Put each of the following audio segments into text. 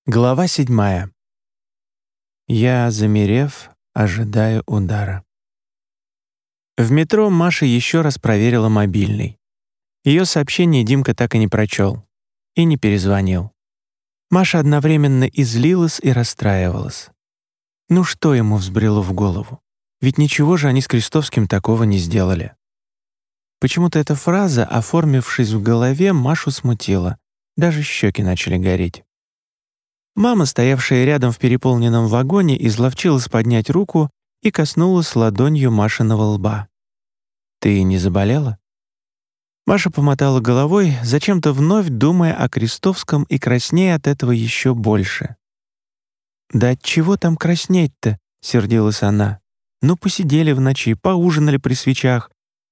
Глава 7. Я, замерев, ожидаю удара. В метро Маша еще раз проверила мобильный. Ее сообщение Димка так и не прочел. И не перезвонил. Маша одновременно и злилась, и расстраивалась. Ну что ему взбрело в голову? Ведь ничего же они с Крестовским такого не сделали. Почему-то эта фраза, оформившись в голове, Машу смутила. Даже щеки начали гореть. Мама, стоявшая рядом в переполненном вагоне, изловчилась поднять руку и коснулась ладонью Машиного лба. «Ты не заболела?» Маша помотала головой, зачем-то вновь думая о Крестовском и краснея от этого еще больше. «Да от чего там краснеть-то?» — сердилась она. «Ну, посидели в ночи, поужинали при свечах».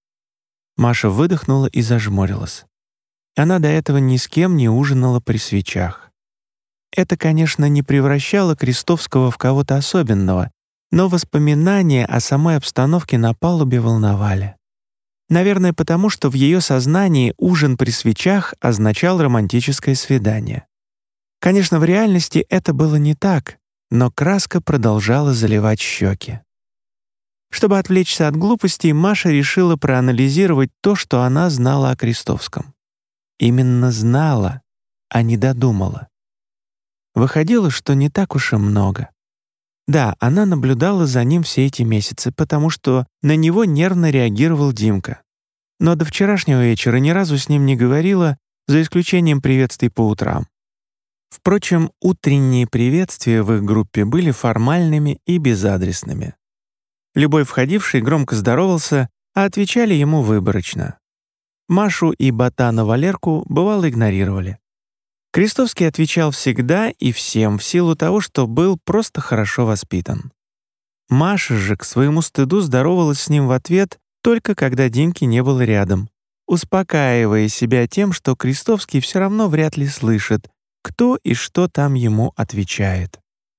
Маша выдохнула и зажмурилась. Она до этого ни с кем не ужинала при свечах. Это, конечно, не превращало Крестовского в кого-то особенного, но воспоминания о самой обстановке на палубе волновали. Наверное, потому что в ее сознании ужин при свечах означал романтическое свидание. Конечно, в реальности это было не так, но краска продолжала заливать щеки. Чтобы отвлечься от глупостей, Маша решила проанализировать то, что она знала о Крестовском. Именно знала, а не додумала. Выходило, что не так уж и много. Да, она наблюдала за ним все эти месяцы, потому что на него нервно реагировал Димка. Но до вчерашнего вечера ни разу с ним не говорила, за исключением приветствий по утрам. Впрочем, утренние приветствия в их группе были формальными и безадресными. Любой входивший громко здоровался, а отвечали ему выборочно. Машу и ботана Валерку бывало игнорировали. Крестовский отвечал всегда и всем в силу того, что был просто хорошо воспитан. Маша же к своему стыду здоровалась с ним в ответ только когда Димки не было рядом, успокаивая себя тем, что Крестовский все равно вряд ли слышит, кто и что там ему отвечает.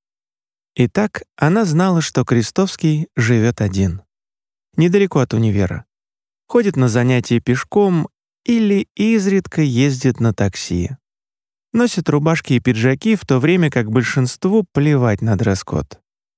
Итак, она знала, что Крестовский живет один. Недалеко от универа. Ходит на занятия пешком или изредка ездит на такси. Носит рубашки и пиджаки, в то время как большинству плевать на дресс-код.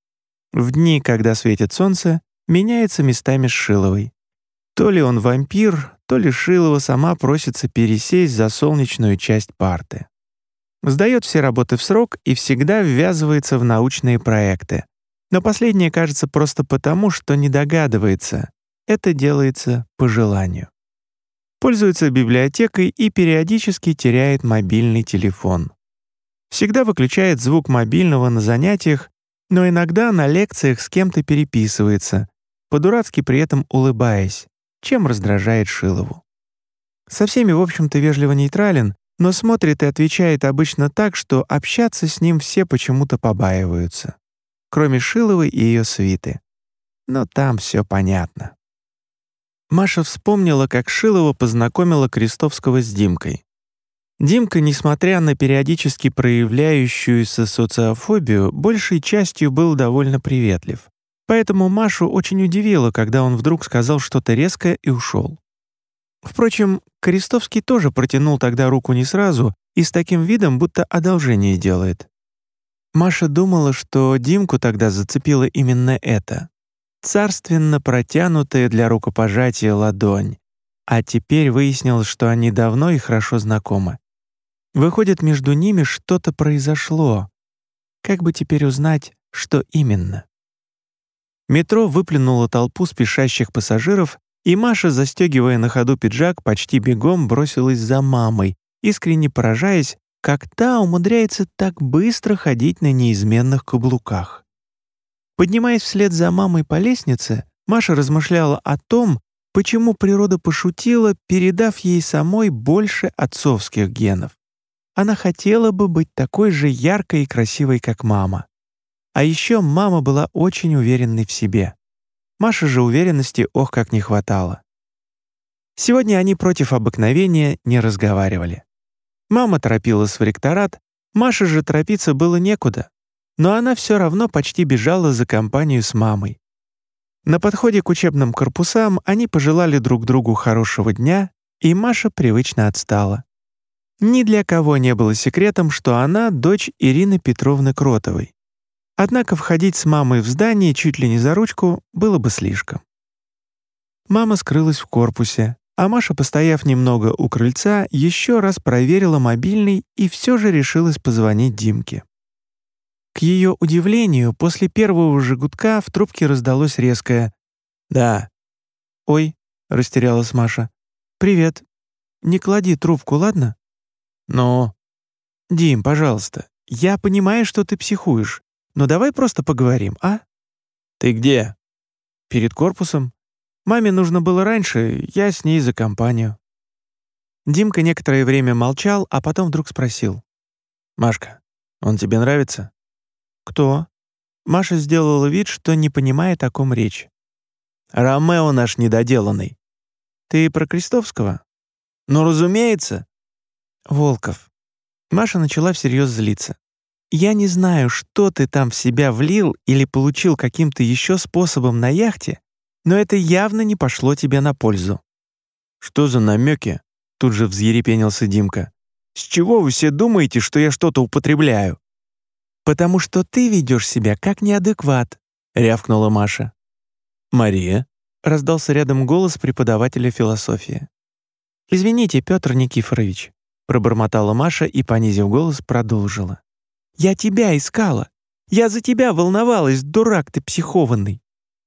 В дни, когда светит солнце, меняется местами с Шиловой. То ли он вампир, то ли Шилова сама просится пересесть за солнечную часть парты. Сдает все работы в срок и всегда ввязывается в научные проекты. Но последнее кажется просто потому, что не догадывается. Это делается по желанию. Пользуется библиотекой и периодически теряет мобильный телефон. Всегда выключает звук мобильного на занятиях, но иногда на лекциях с кем-то переписывается, по-дурацки при этом улыбаясь, чем раздражает Шилову. Со всеми, в общем-то, вежливо нейтрален, но смотрит и отвечает обычно так, что общаться с ним все почему-то побаиваются, кроме Шиловой и ее свиты. Но там все понятно. Маша вспомнила, как Шилова познакомила Крестовского с Димкой. Димка, несмотря на периодически проявляющуюся социофобию, большей частью был довольно приветлив. Поэтому Машу очень удивило, когда он вдруг сказал что-то резкое и ушел. Впрочем, Крестовский тоже протянул тогда руку не сразу и с таким видом, будто одолжение делает. Маша думала, что Димку тогда зацепило именно это. Царственно протянутая для рукопожатия ладонь, а теперь выяснилось, что они давно и хорошо знакомы. Выходит, между ними что-то произошло. Как бы теперь узнать, что именно? Метро выплюнуло толпу спешащих пассажиров, и Маша, застегивая на ходу пиджак, почти бегом бросилась за мамой, искренне поражаясь, как та умудряется так быстро ходить на неизменных каблуках. Поднимаясь вслед за мамой по лестнице, Маша размышляла о том, почему природа пошутила, передав ей самой больше отцовских генов. Она хотела бы быть такой же яркой и красивой, как мама. А еще мама была очень уверенной в себе. Маше же уверенности ох как не хватало. Сегодня они против обыкновения не разговаривали. Мама торопилась в ректорат, Маше же торопиться было некуда. Но она все равно почти бежала за компанию с мамой. На подходе к учебным корпусам они пожелали друг другу хорошего дня, и Маша привычно отстала. Ни для кого не было секретом, что она дочь Ирины Петровны Кротовой. Однако входить с мамой в здание чуть ли не за ручку было бы слишком. Мама скрылась в корпусе, а Маша, постояв немного у крыльца, еще раз проверила мобильный и все же решилась позвонить Димке. К ее удивлению, после первого же гудка в трубке раздалось резкое «Да». «Ой», — растерялась Маша. «Привет. Не клади трубку, ладно?» «Но...» «Дим, пожалуйста, я понимаю, что ты психуешь, но давай просто поговорим, а?» «Ты где?» «Перед корпусом. Маме нужно было раньше, я с ней за компанию». Димка некоторое время молчал, а потом вдруг спросил. «Машка, он тебе нравится?» «Кто?» Маша сделала вид, что не понимает, о ком речь. «Ромео наш недоделанный». «Ты про Крестовского?» «Ну, разумеется». «Волков». Маша начала всерьез злиться. «Я не знаю, что ты там в себя влил или получил каким-то еще способом на яхте, но это явно не пошло тебе на пользу». «Что за намеки?» — тут же взъерепенился Димка. «С чего вы все думаете, что я что-то употребляю?» «Потому что ты ведешь себя как неадекват», — рявкнула Маша. «Мария?» — раздался рядом голос преподавателя философии. «Извините, Петр Никифорович», — пробормотала Маша и, понизив голос, продолжила. «Я тебя искала. Я за тебя волновалась, дурак ты психованный».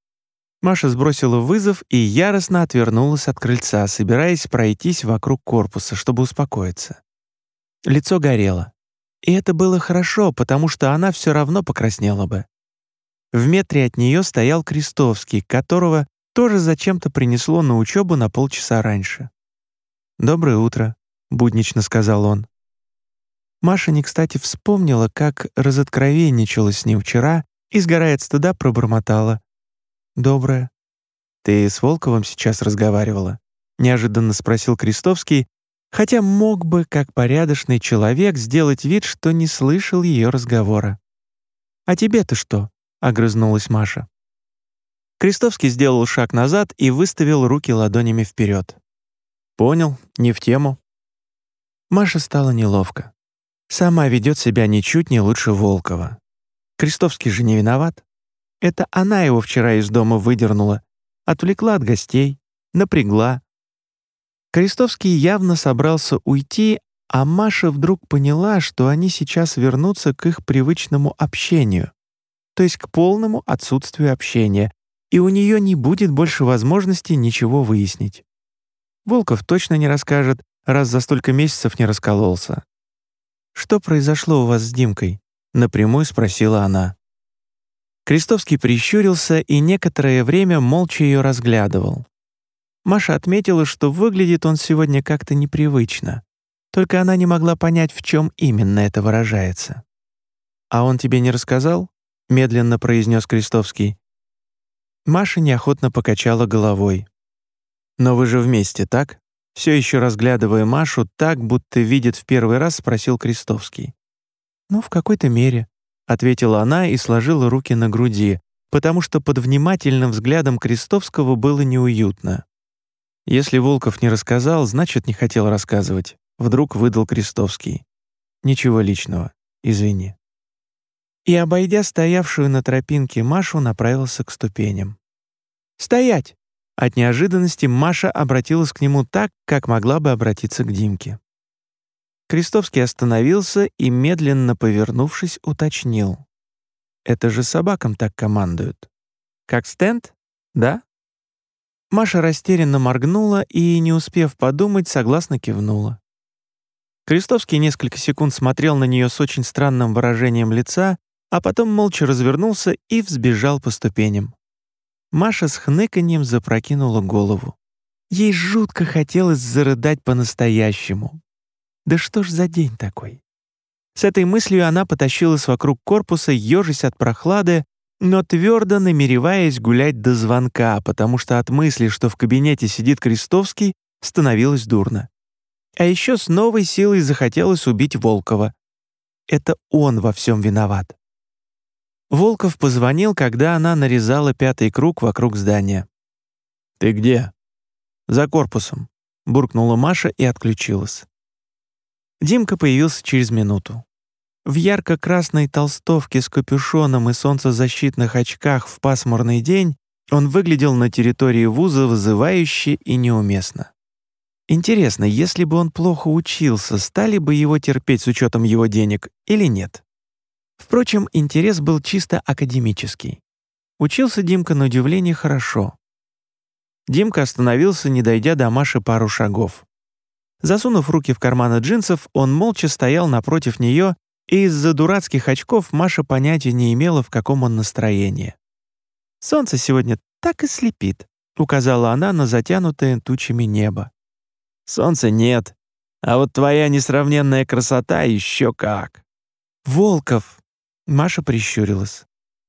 Маша сбросила вызов и яростно отвернулась от крыльца, собираясь пройтись вокруг корпуса, чтобы успокоиться. Лицо горело. И это было хорошо, потому что она все равно покраснела бы. В метре от нее стоял Крестовский, которого тоже зачем-то принесло на учебу на полчаса раньше. «Доброе утро», — буднично сказал он. Маша не кстати вспомнила, как разоткровенничалась с ним вчера и, сгорая от стыда, пробормотала. «Доброе». «Ты с Волковым сейчас разговаривала?» — неожиданно спросил Крестовский, хотя мог бы, как порядочный человек, сделать вид, что не слышал ее разговора. «А тебе-то что?» — огрызнулась Маша. Крестовский сделал шаг назад и выставил руки ладонями вперед. «Понял, не в тему». Маше стало неловко. Сама ведет себя ничуть не лучше Волкова. Крестовский же не виноват. Это она его вчера из дома выдернула, отвлекла от гостей, напрягла. Крестовский явно собрался уйти, а Маша вдруг поняла, что они сейчас вернутся к их привычному общению, то есть к полному отсутствию общения, и у нее не будет больше возможности ничего выяснить. Волков точно не расскажет, раз за столько месяцев не раскололся. «Что произошло у вас с Димкой?» — напрямую спросила она. Крестовский прищурился и некоторое время молча ее разглядывал. Маша отметила, что выглядит он сегодня как-то непривычно, только она не могла понять, в чем именно это выражается. «А он тебе не рассказал?» — медленно произнес Крестовский. Маша неохотно покачала головой. «Но вы же вместе, так?» Все еще разглядывая Машу так, будто видит в первый раз, спросил Крестовский. «Ну, в какой-то мере», — ответила она и сложила руки на груди, потому что под внимательным взглядом Крестовского было неуютно. Если Волков не рассказал, значит, не хотел рассказывать. Вдруг выдал Крестовский. «Ничего личного, извини». И, обойдя стоявшую на тропинке Машу, направился к ступеням. «Стоять!» От неожиданности Маша обратилась к нему так, как могла бы обратиться к Димке. Крестовский остановился и, медленно повернувшись, уточнил. «Это же собакам так командуют. Как стенд? Да?» Маша растерянно моргнула и, не успев подумать, согласно кивнула. Крестовский несколько секунд смотрел на нее с очень странным выражением лица, а потом молча развернулся и взбежал по ступеням. Маша с хныканьем запрокинула голову. Ей жутко хотелось зарыдать по-настоящему. Да что ж за день такой? С этой мыслью она потащилась вокруг корпуса, ежась от прохлады, но твердо намереваясь гулять до звонка, потому что от мысли, что в кабинете сидит Крестовский, становилось дурно. А еще с новой силой захотелось убить Волкова. Это он во всем виноват. Волков позвонил, когда она нарезала 5-й круг вокруг здания. «Ты где?» «За корпусом», — буркнула Маша и отключилась. Димка появился через минуту. В ярко-красной толстовке с капюшоном и солнцезащитных очках в пасмурный день он выглядел на территории вуза вызывающе и неуместно. Интересно, если бы он плохо учился, стали бы его терпеть с учетом его денег или нет? Впрочем, интерес был чисто академический. Учился Димка на удивление хорошо. Димка остановился, не дойдя до Маши пару шагов. Засунув руки в карманы джинсов, он молча стоял напротив нее, и из-за дурацких очков Маша понятия не имела, в каком он настроении. «Солнце сегодня так и слепит», — указала она на затянутое тучами небо. «Солнца нет, а вот твоя несравненная красота еще как». «Волков!» — Маша прищурилась.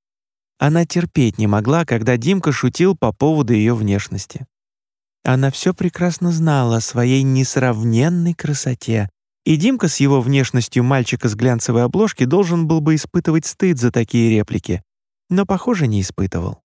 Она терпеть не могла, когда Димка шутил по поводу ее внешности. Она все прекрасно знала о своей несравненной красоте, и Димка с его внешностью мальчика с глянцевой обложки должен был бы испытывать стыд за такие реплики, но, похоже, не испытывал.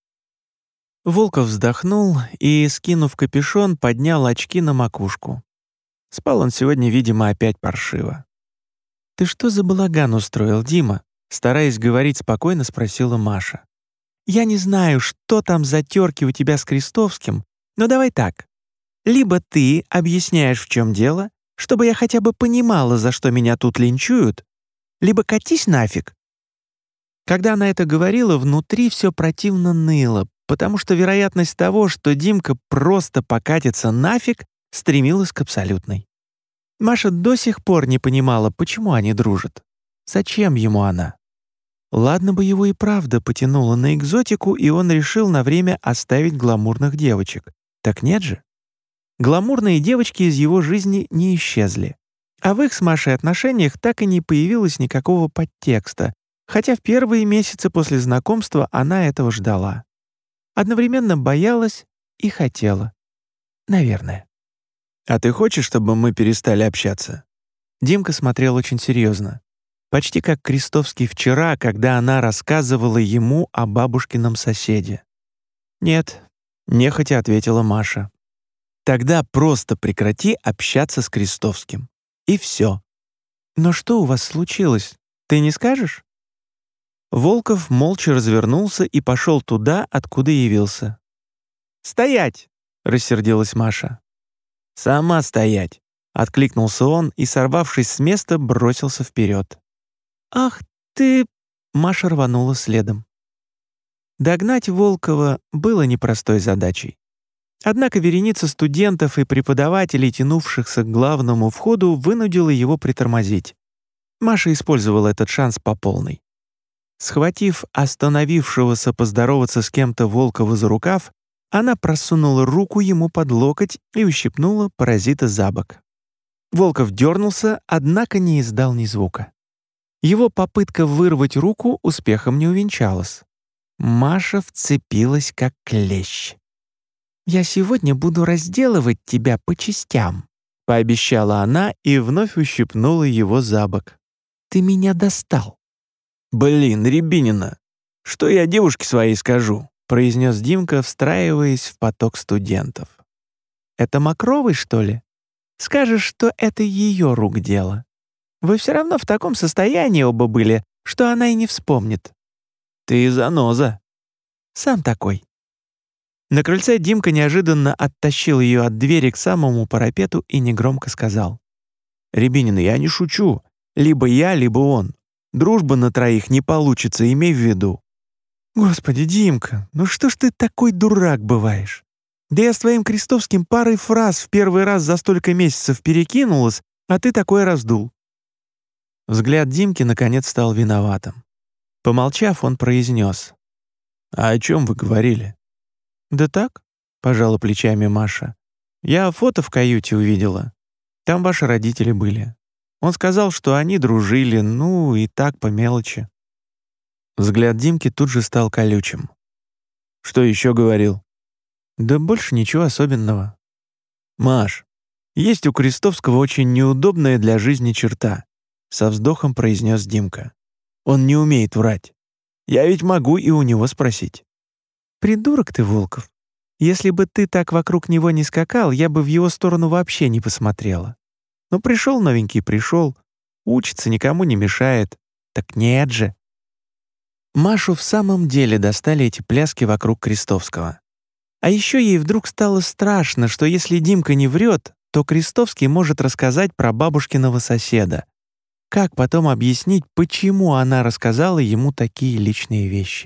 Волков вздохнул и, скинув капюшон, поднял очки на макушку. Спал он сегодня, видимо, опять паршиво. «Ты что за балаган устроил, Дима?» Стараясь говорить спокойно, спросила Маша. «Я не знаю, что там за терки у тебя с Крестовским, но давай так. Либо ты объясняешь, в чем дело, чтобы я хотя бы понимала, за что меня тут линчуют, либо катись нафиг». Когда она это говорила, внутри все противно ныло, потому что вероятность того, что Димка просто покатится нафиг, стремилась к абсолютной. Маша до сих пор не понимала, почему они дружат. Зачем ему она? Ладно бы его и правда потянуло на экзотику, и он решил на время оставить гламурных девочек. Так нет же. Гламурные девочки из его жизни не исчезли. А в их с Машей отношениях так и не появилось никакого подтекста, хотя в первые месяцы после знакомства она этого ждала. Одновременно боялась и хотела. Наверное. «А ты хочешь, чтобы мы перестали общаться?» Димка смотрел очень серьезно. Почти как Крестовский вчера, когда она рассказывала ему о бабушкином соседе. «Нет», — нехотя ответила Маша. «Тогда просто прекрати общаться с Крестовским. И все». «Но что у вас случилось? Ты не скажешь?» Волков молча развернулся и пошел туда, откуда явился. «Стоять!» — рассердилась Маша. «Сама стоять!» — откликнулся он и, сорвавшись с места, бросился вперед. «Ах ты!» — Маша рванула следом. Догнать Волкова было непростой задачей. Однако вереница студентов и преподавателей, тянувшихся к главному входу, вынудила его притормозить. Маша использовала этот шанс по полной. Схватив остановившегося поздороваться с кем-то Волкова за рукав, она просунула руку ему под локоть и ущипнула паразита за бок. Волков дернулся, однако не издал ни звука. Его попытка вырвать руку успехом не увенчалась. Маша вцепилась как клещ. «Я сегодня буду разделывать тебя по частям», — пообещала она и вновь ущипнула его за бок. «Ты меня достал». «Блин, Рябинина, что я девушке своей скажу?» — произнес Димка, встраиваясь в поток студентов. «Это Мокровый, что ли? Скажешь, что это ее рук дело. Вы все равно в таком состоянии оба были, что она и не вспомнит». «Ты заноза». «Сам такой». На крыльце Димка неожиданно оттащил ее от двери к самому парапету и негромко сказал. «Рябинина, я не шучу. Либо я, либо он. Дружба на троих не получится, имей в виду». «Господи, Димка, ну что ж ты такой дурак бываешь? Да я с твоим Крестовским парой фраз в первый раз за столько месяцев перекинулась, а ты такой раздул». Взгляд Димки наконец стал виноватым. Помолчав, он произнес. «А о чем вы говорили?» «Да так», — пожала плечами Маша. «Я фото в каюте увидела. Там ваши родители были. Он сказал, что они дружили, ну и так по мелочи». Взгляд Димки тут же стал колючим. «Что еще говорил?» «Да больше ничего особенного». «Маш, есть у Крестовского очень неудобная для жизни черта», — со вздохом произнес Димка. «Он не умеет врать. Я ведь могу и у него спросить». «Придурок ты, Волков. Если бы ты так вокруг него не скакал, я бы в его сторону вообще не посмотрела. Ну, пришел новенький, пришел. Учится, никому не мешает. Так нет же. Машу в самом деле достали эти пляски вокруг Крестовского. А еще ей вдруг стало страшно, что если Димка не врет, то Крестовский может рассказать про бабушкиного соседа. Как потом объяснить, почему она рассказала ему такие личные вещи?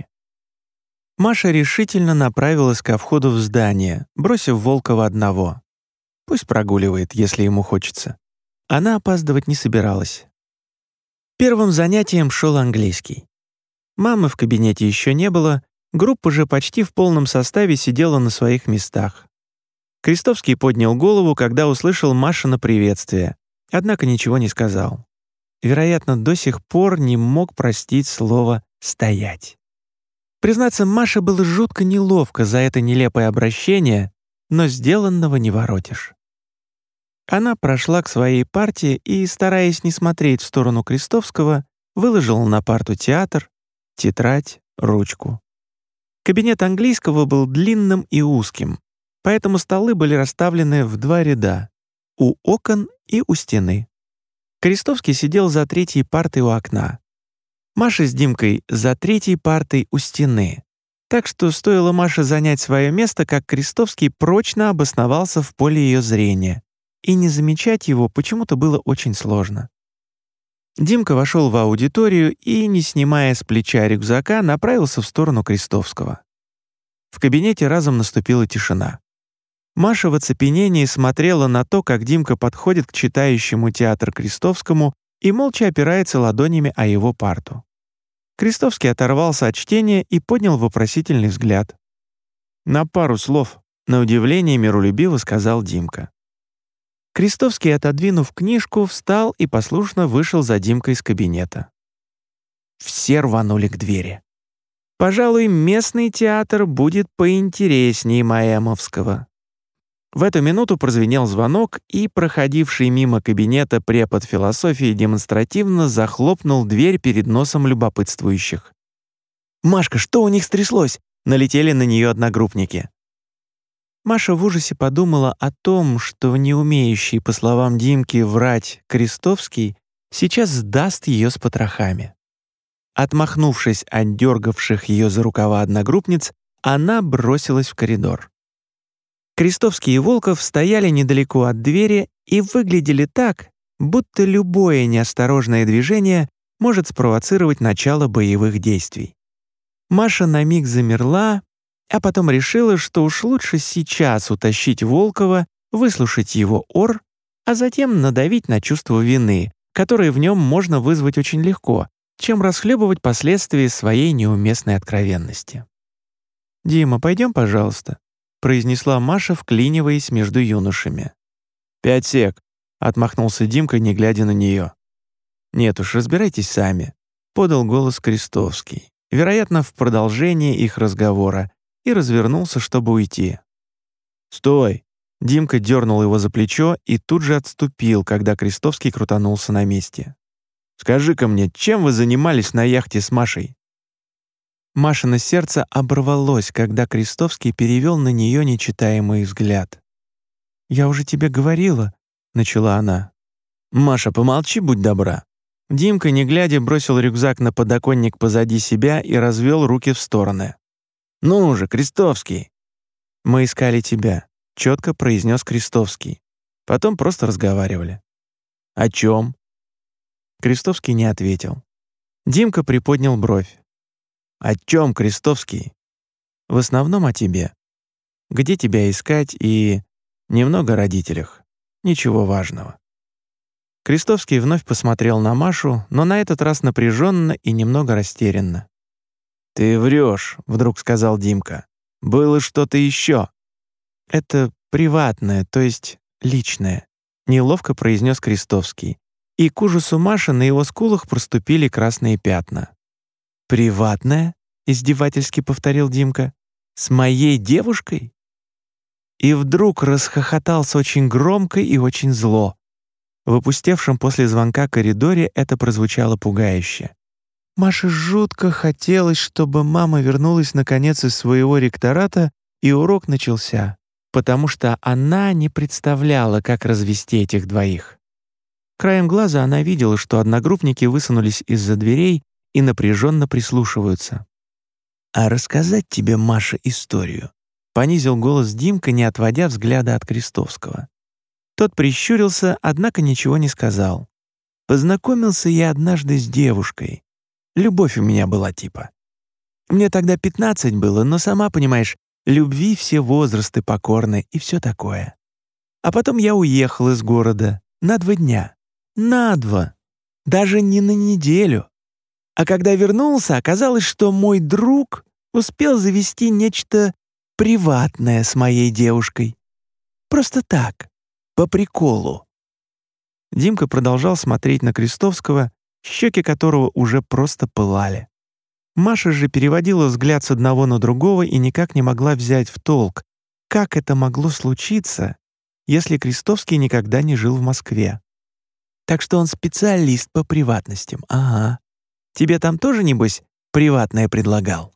Маша решительно направилась ко входу в здание, бросив Волкова одного. Пусть прогуливает, если ему хочется. Она опаздывать не собиралась. Первым занятием шел английский. Мамы в кабинете еще не было, группа же почти в полном составе сидела на своих местах. Крестовский поднял голову, когда услышал Машино приветствие, однако ничего не сказал. Вероятно, до сих пор не мог простить слово «стоять». Признаться, Маше было жутко неловко за это нелепое обращение, но сделанного не воротишь. Она прошла к своей парте и, стараясь не смотреть в сторону Крестовского, выложила на парту театр, тетрадь, ручку. Кабинет английского был длинным и узким, поэтому столы были расставлены в 2 ряда — у окон и у стены. Крестовский сидел за 3-й партой у окна. Маша с Димкой за 3-й партой у стены. Так что стоило Маше занять свое место, как Крестовский прочно обосновался в поле ее зрения, и не замечать его почему-то было очень сложно. Димка вошел в аудиторию и, не снимая с плеча рюкзака, направился в сторону Крестовского. В кабинете разом наступила тишина. Маша в оцепенении смотрела на то, как Димка подходит к читающему театр Крестовскому и молча опирается ладонями о его парту. Крестовский оторвался от чтения и поднял вопросительный взгляд. «На пару слов», — на удивление миролюбиво сказал Димка. Крестовский, отодвинув книжку, встал и послушно вышел за Димкой из кабинета. Все рванули к двери. Пожалуй, местный театр будет поинтереснее Маэмовского. В эту минуту прозвенел звонок, и проходивший мимо кабинета препод философии демонстративно захлопнул дверь перед носом любопытствующих. «Машка, что у них стряслось?» — налетели на нее одногруппники. Маша в ужасе подумала о том, что не умеющий, по словам Димки, врать Крестовский сейчас сдаст ее с потрохами. Отмахнувшись от дергавших ее за рукава одногруппниц, она бросилась в коридор. Крестовский и Волков стояли недалеко от двери и выглядели так, будто любое неосторожное движение может спровоцировать начало боевых действий. Маша на миг замерла, а потом решила, что уж лучше сейчас утащить Волкова, выслушать его ор, а затем надавить на чувство вины, которое в нем можно вызвать очень легко, чем расхлебывать последствия своей неуместной откровенности. «Дима, пойдем, пожалуйста», — произнесла Маша, вклиниваясь между юношами. «5 сек», — отмахнулся Димка, не глядя на нее. «Нет уж, разбирайтесь сами», — подал голос Крестовский, вероятно, в продолжении их разговора, и развернулся, чтобы уйти. «Стой!» — Димка дернул его за плечо и тут же отступил, когда Крестовский крутанулся на месте. «Скажи-ка мне, чем вы занимались на яхте с Машей?» Машино сердце оборвалось, когда Крестовский перевел на нее нечитаемый взгляд. «Я уже тебе говорила», — начала она. «Маша, помолчи, будь добра». Димка, не глядя, бросил рюкзак на подоконник позади себя и развел руки в стороны. «Ну же, Крестовский!» «Мы искали тебя», — четко произнес Крестовский. Потом просто разговаривали. «О чем?» Крестовский не ответил. Димка приподнял бровь. «О чем, Крестовский?» «В основном о тебе. Где тебя искать и... немного о родителях. Ничего важного». Крестовский вновь посмотрел на Машу, но на этот раз напряженно и немного растерянно. «Ты врешь», — вдруг сказал Димка. «Было что-то еще». «Это приватное, то есть личное», — неловко произнес Крестовский. И к ужасу Маши на его скулах проступили красные пятна. «Приватное?» — издевательски повторил Димка. «С моей девушкой?» И вдруг расхохотался очень громко и очень зло. В опустевшем после звонка коридоре это прозвучало пугающе. Маше жутко хотелось, чтобы мама вернулась наконец из своего ректората, и урок начался, потому что она не представляла, как развести этих двоих. Краем глаза она видела, что одногруппники высунулись из-за дверей и напряженно прислушиваются. «А рассказать тебе, Маша, историю?» — понизил голос Димка, не отводя взгляда от Крестовского. Тот прищурился, однако ничего не сказал. «Познакомился я однажды с девушкой. Любовь у меня была типа. Мне тогда 15 было, но, сама понимаешь, любви все возрасты покорны и все такое. А потом я уехал из города на 2 дня. На 2. Даже не на неделю. А когда вернулся, оказалось, что мой друг успел завести нечто приватное с моей девушкой. Просто так, по приколу». Димка продолжал смотреть на Крестовского, щеки которого уже просто пылали. Маша же переводила взгляд с одного на другого и никак не могла взять в толк, как это могло случиться, если Крестовский никогда не жил в Москве. «Так что он специалист по приватностям, ага. Тебе там тоже, небось, приватное предлагал?»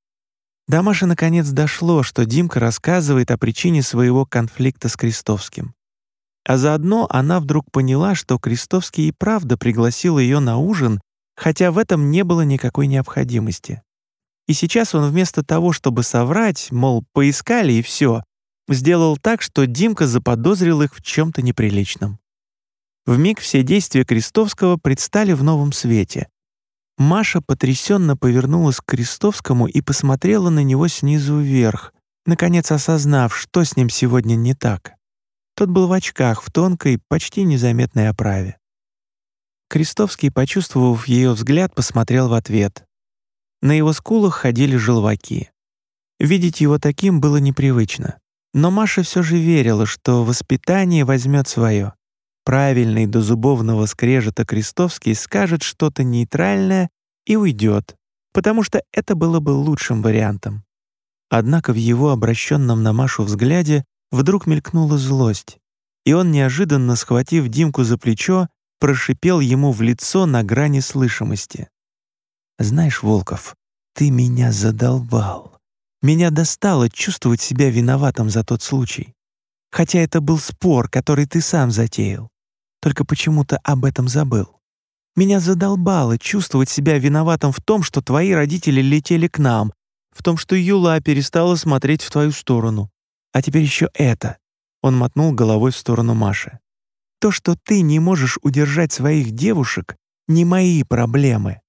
До Маши наконец дошло, что Димка рассказывает о причине своего конфликта с Крестовским. А заодно она вдруг поняла, что Крестовский и правда пригласил ее на ужин, хотя в этом не было никакой необходимости. И сейчас он вместо того, чтобы соврать, мол, поискали и все, сделал так, что Димка заподозрил их в чем-то неприличном. Вмиг все действия Крестовского предстали в новом свете. Маша потрясенно повернулась к Крестовскому и посмотрела на него снизу вверх, наконец осознав, что с ним сегодня не так. Тот был в очках, в тонкой, почти незаметной оправе. Крестовский, почувствовав ее взгляд, посмотрел в ответ. На его скулах ходили желваки. Видеть его таким было непривычно. Но Маша все же верила, что воспитание возьмет свое. Правильный до зубовного скрежета Крестовский скажет что-то нейтральное и уйдет, потому что это было бы лучшим вариантом. Однако в его обращенном на Машу взгляде вдруг мелькнула злость, и он, неожиданно схватив Димку за плечо, прошипел ему в лицо на грани слышимости. «Знаешь, Волков, ты меня задолбал. Меня достало чувствовать себя виноватым за тот случай. Хотя это был спор, который ты сам затеял. Только почему-то об этом забыл. Меня задолбало чувствовать себя виноватым в том, что твои родители летели к нам, в том, что Юла перестала смотреть в твою сторону. А теперь еще это». Он мотнул головой в сторону Маши. «То, что ты не можешь удержать своих девушек, не мои проблемы».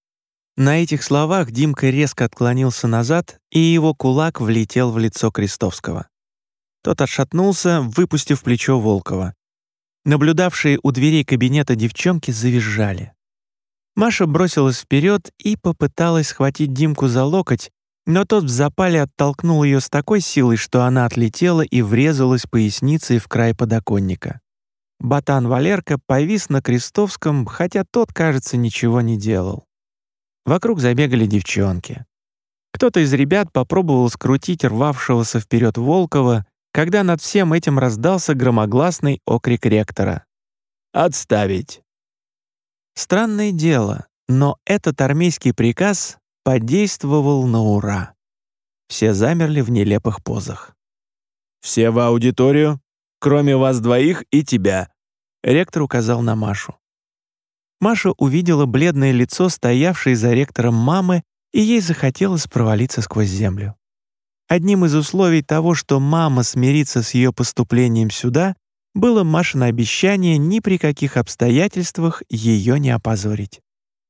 На этих словах Димка резко отклонился назад, и его кулак влетел в лицо Крестовского. Тот отшатнулся, выпустив плечо Волкова. Наблюдавшие у дверей кабинета девчонки завизжали. Маша бросилась вперед и попыталась схватить Димку за локоть, но тот в запале оттолкнул ее с такой силой, что она отлетела и врезалась поясницей в край подоконника. Ботан Валерка повис на Крестовском, хотя тот, кажется, ничего не делал. Вокруг забегали девчонки. Кто-то из ребят попробовал скрутить рвавшегося вперед Волкова, когда над всем этим раздался громогласный окрик ректора. «Отставить!» Странное дело, но этот армейский приказ подействовал на ура. Все замерли в нелепых позах. «Все в аудиторию, кроме вас двоих и тебя», — ректор указал на Машу. Маша увидела бледное лицо стоявшей за ректором мамы, и ей захотелось провалиться сквозь землю. Одним из условий того, что мама смирится с ее поступлением сюда, было Машино обещание ни при каких обстоятельствах ее не опозорить.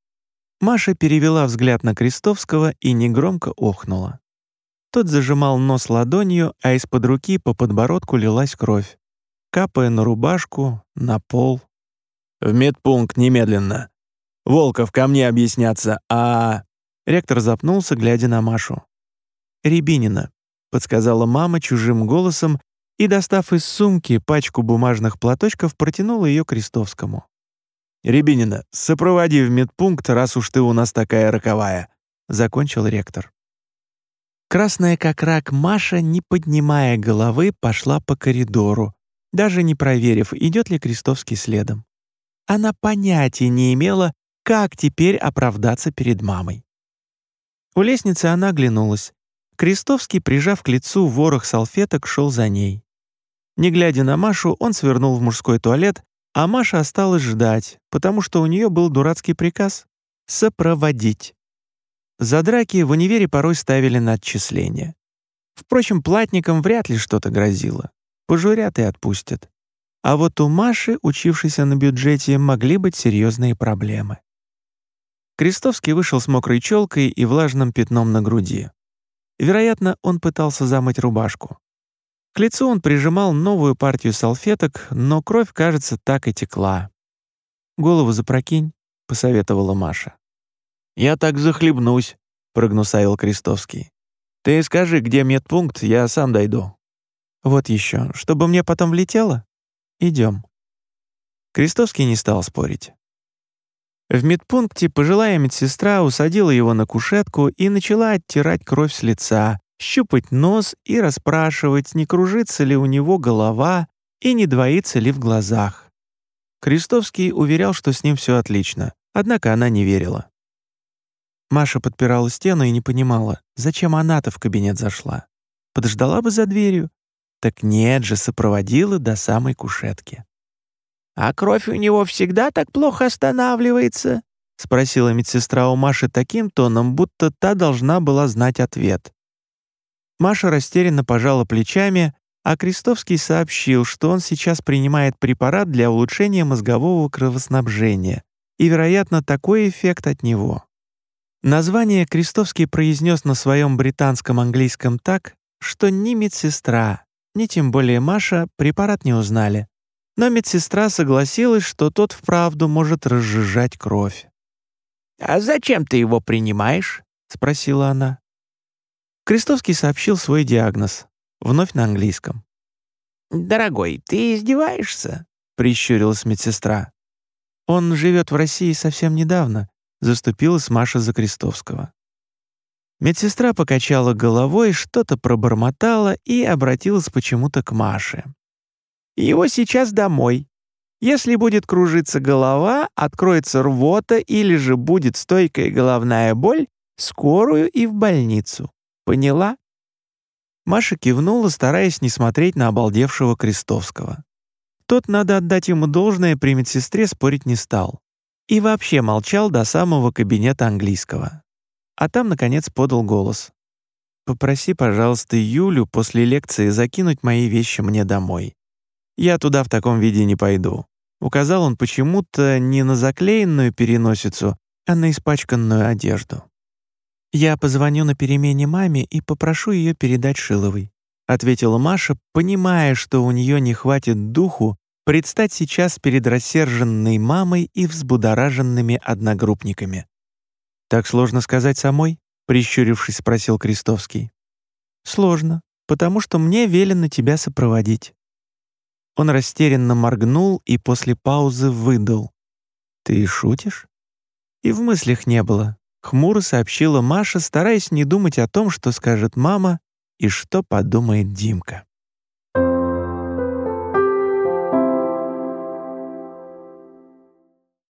Маша перевела взгляд на Крестовского и негромко охнула. Тот зажимал нос ладонью, а из-под руки по подбородку лилась кровь, капая на рубашку, на пол. «В медпункт немедленно! Волков, ко мне объясняться, а...» Ректор запнулся, глядя на Машу. «Рябинина», — подсказала мама чужим голосом и, достав из сумки пачку бумажных платочков, протянула ее Крестовскому. «Рябинина, сопроводи в медпункт, раз уж ты у нас такая роковая», — закончил ректор. Красная как рак Маша, не поднимая головы, пошла по коридору, даже не проверив, идет ли Крестовский следом. Она понятия не имела, как теперь оправдаться перед мамой. У лестницы она оглянулась. Крестовский, прижав к лицу ворох салфеток, шел за ней. Не глядя на Машу, он свернул в мужской туалет, А Маша осталась ждать, потому что у нее был дурацкий приказ — сопроводить. За драки в универе порой ставили на отчисления. Впрочем, платникам вряд ли что-то грозило. Пожурят и отпустят. А вот у Маши, учившейся на бюджете, могли быть серьезные проблемы. Крестовский вышел с мокрой челкой и влажным пятном на груди. Вероятно, он пытался замыть рубашку. К лицу он прижимал новую партию салфеток, но кровь, кажется, так и текла. «Голову запрокинь», — посоветовала Маша. «Я так захлебнусь», — прогнусавил Крестовский. «Ты скажи, где медпункт, я сам дойду». «Вот еще, чтобы мне потом влетело? Идем». Крестовский не стал спорить. В медпункте пожилая медсестра усадила его на кушетку и начала оттирать кровь с лица, щупать нос и расспрашивать, не кружится ли у него голова и не двоится ли в глазах. Крестовский уверял, что с ним все отлично, однако она не верила. Маша подпирала стену и не понимала, зачем она-то в кабинет зашла. Подождала бы за дверью. Так нет же, сопроводила до самой кушетки. «А кровь у него всегда так плохо останавливается?» — спросила медсестра у Маши таким тоном, будто та должна была знать ответ. Маша растерянно пожала плечами, а Крестовский сообщил, что он сейчас принимает препарат для улучшения мозгового кровоснабжения, и, вероятно, такой эффект от него. Название Крестовский произнес на своем британском-английском так, что ни медсестра, ни тем более Маша препарат не узнали. Но медсестра согласилась, что тот вправду может разжижать кровь. «А зачем ты его принимаешь?» — спросила она. Крестовский сообщил свой диагноз, вновь на английском. «Дорогой, ты издеваешься?» — прищурилась медсестра. «Он живет в России совсем недавно», — заступилась Маша за Крестовского. Медсестра покачала головой, что-то пробормотала и обратилась почему-то к Маше. «Его сейчас домой. Если будет кружиться голова, откроется рвота или же будет стойкая головная боль, скорую и в больницу. Поняла?» Маша кивнула, стараясь не смотреть на обалдевшего Крестовского. Тот, надо отдать ему должное, при медсестре спорить не стал. И вообще молчал до самого кабинета английского. А там, наконец, подал голос. «Попроси, пожалуйста, Юлю после лекции закинуть мои вещи мне домой. Я туда в таком виде не пойду». Указал он почему-то не на заклеенную переносицу, а на испачканную одежду. «Я позвоню на перемене маме и попрошу ее передать Шиловой», ответила Маша, понимая, что у нее не хватит духу предстать сейчас перед рассерженной мамой и взбудораженными одногруппниками. «Так сложно сказать самой?» — прищурившись, спросил Крестовский. «Сложно, потому что мне велено тебя сопроводить». Он растерянно моргнул и после паузы выдал. «Ты шутишь?» И в мыслях не было. Хмуро сообщила Маша, стараясь не думать о том, что скажет мама и что подумает Димка.